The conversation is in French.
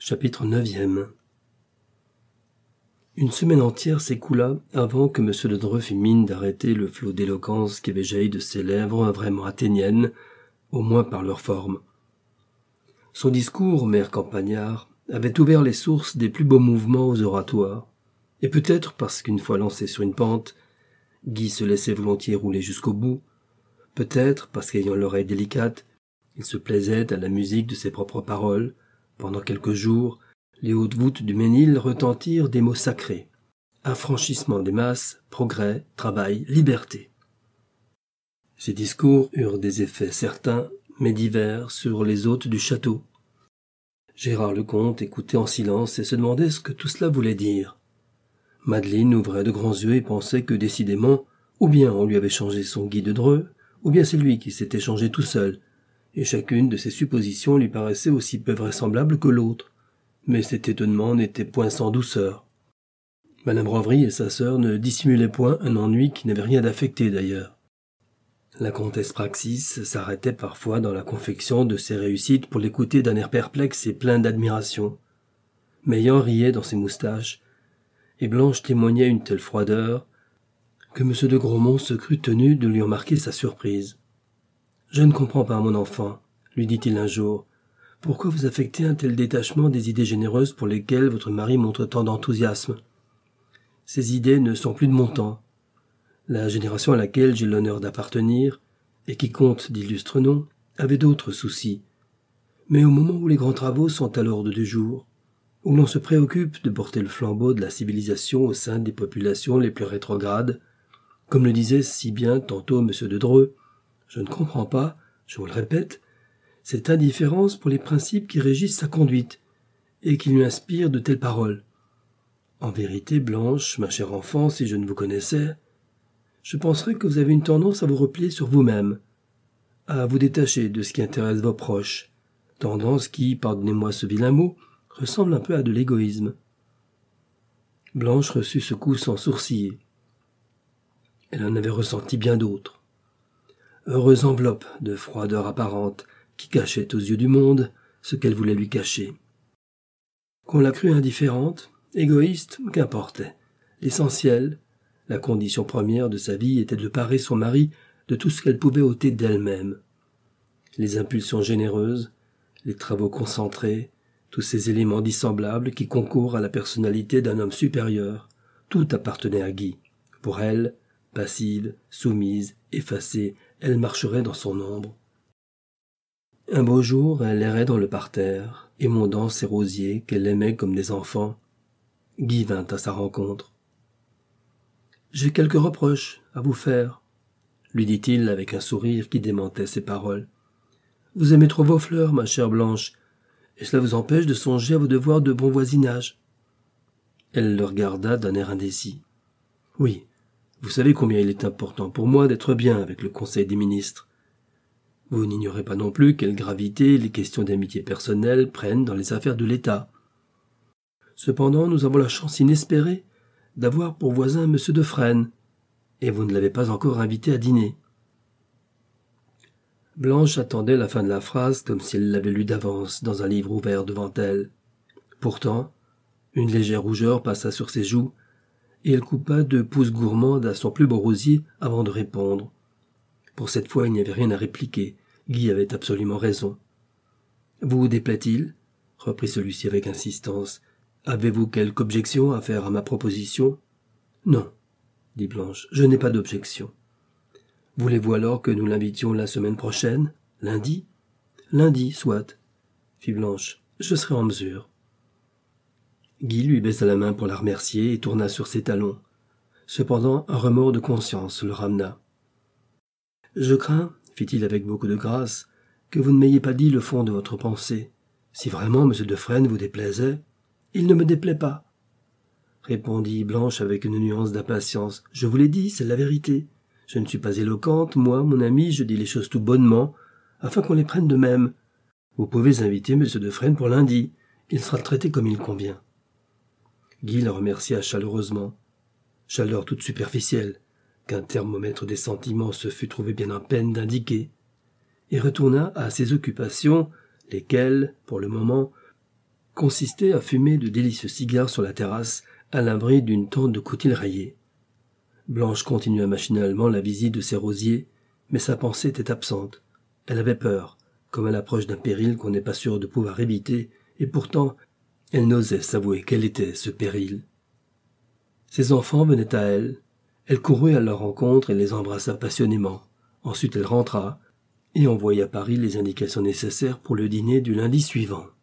Chapitre 9. Une semaine entière s'écoula avant que M. de Dreux fît mine d'arrêter le flot d'éloquence qui avait jailli de ses lèvres vraiment athéniennes, au moins par leur forme. Son discours, maire campagnard, avait ouvert les sources des plus beaux mouvements aux oratoires, et peut-être parce qu'une fois lancé sur une pente, Guy se laissait volontiers rouler jusqu'au bout, peut-être parce qu'ayant l'oreille délicate, il se plaisait à la musique de ses propres paroles. Pendant quelques jours, les hautes voûtes du Ménil retentirent des mots sacrés. Affranchissement des masses, progrès, travail, liberté. Ces discours eurent des effets certains, mais divers, sur les hôtes du château. Gérard Lecomte écoutait en silence et se demandait ce que tout cela voulait dire. Madeleine ouvrait de grands yeux et pensait que, décidément, ou bien on lui avait changé son Guy de Dreux, ou bien c'est lui qui s'était changé tout seul, et chacune de ces suppositions lui paraissait aussi peu vraisemblable que l'autre. Mais cet étonnement n'était point sans douceur. Madame Brovary et sa sœur ne dissimulaient point un ennui qui n'avait rien d'affecté d'ailleurs. La comtesse Praxis s'arrêtait parfois dans la confection de ses réussites pour l'écouter d'un air perplexe et plein d'admiration. Meillan riait dans ses moustaches, et Blanche témoignait une telle froideur que M. de Grosmont se crut tenu de lui en marquer sa surprise. « Je ne comprends pas, mon enfant, » lui dit-il un jour. « Pourquoi vous affectez un tel détachement des idées généreuses pour lesquelles votre mari montre tant d'enthousiasme? Ces idées ne sont plus de mon temps. La génération à laquelle j'ai l'honneur d'appartenir, et qui compte d'illustres noms, avait d'autres soucis. Mais au moment où les grands travaux sont à l'ordre du jour, où l'on se préoccupe de porter le flambeau de la civilisation au sein des populations les plus rétrogrades, comme le disait si bien tantôt M. de Dreux, je ne comprends pas, je vous le répète, cette indifférence pour les principes qui régissent sa conduite, et qui lui inspirent de telles paroles. En vérité, Blanche, ma chère enfant, si je ne vous connaissais, je penserais que vous avez une tendance à vous replier sur vous-même, à vous détacher de ce qui intéresse vos proches, tendance qui, pardonnez-moi ce vilain mot, ressemble un peu à de l'égoïsme. Blanche reçut ce coup sans sourciller. Elle en avait ressenti bien d'autres. Heureuse enveloppe de froideur apparente qui cachait aux yeux du monde ce qu'elle voulait lui cacher. Qu'on la crût indifférente, égoïste, qu'importait. L'essentiel, la condition première de sa vie était de parer son mari de tout ce qu'elle pouvait ôter d'elle-même. Les impulsions généreuses, les travaux concentrés, tous ces éléments dissemblables qui concourent à la personnalité d'un homme supérieur, tout appartenait à Guy. Pour elle, passive, soumise, effacée, elle marcherait dans son ombre. Un beau jour, elle errait dans le parterre, émondant ses rosiers qu'elle aimait comme des enfants. Guy vint à sa rencontre. « J'ai quelques reproches à vous faire, » lui dit-il avec un sourire qui démentait ses paroles. « Vous aimez trop vos fleurs, ma chère Blanche, et cela vous empêche de songer à vos devoirs de bon voisinage. » Elle le regarda d'un air indécis. « Oui, vous savez combien il est important pour moi d'être bien avec le Conseil des ministres. Vous n'ignorez pas non plus quelle gravité les questions d'amitié personnelle prennent dans les affaires de l'État. Cependant, nous avons la chance inespérée d'avoir pour voisin M. de Fresnes, et vous ne l'avez pas encore invité à dîner. » Blanche attendait la fin de la phrase comme si elle l'avait lue d'avance dans un livre ouvert devant elle. Pourtant, une légère rougeur passa sur ses joues, et elle coupa 2 pouces gourmandes à son plus beau rosier avant de répondre. Pour cette fois, il n'y avait rien à répliquer. Guy avait absolument raison. « Vous déplaît-il » reprit celui-ci avec insistance. « Avez-vous quelque objection à faire à ma proposition ?»« Non, » dit Blanche, « je n'ai pas d'objection. » « Voulez-vous alors que nous l'invitions la semaine prochaine, lundi ?»« Lundi, soit, » fit Blanche, « je serai en mesure. » Guy lui baisa la main pour la remercier et tourna sur ses talons. Cependant, un remords de conscience le ramena. « Je crains, » fit-il avec beaucoup de grâce, « que vous ne m'ayez pas dit le fond de votre pensée. Si vraiment M. de Fresnes vous déplaisait, il ne me déplaît pas, » répondit Blanche avec une nuance d'impatience. « Je vous l'ai dit, c'est la vérité. Je ne suis pas éloquente, moi, mon ami, je dis les choses tout bonnement, afin qu'on les prenne de même. Vous pouvez inviter M. de Fresnes pour lundi. Il sera traité comme il convient. » Guy la remercia chaleureusement. Chaleur toute superficielle, qu'un thermomètre des sentiments se fût trouvé bien en peine d'indiquer, et retourna à ses occupations, lesquelles, pour le moment, consistait à fumer de délicieux cigares sur la terrasse à l'abri d'une tente de coutil rayée. Blanche continua machinalement la visite de ses rosiers, mais sa pensée était absente. Elle avait peur, comme à l'approche d'un péril qu'on n'est pas sûr de pouvoir éviter, et pourtant elle n'osait s'avouer quel était ce péril. Ses enfants venaient à elle. Elle courut à leur rencontre et les embrassa passionnément. Ensuite elle rentra et envoya à Paris les indications nécessaires pour le dîner du lundi suivant.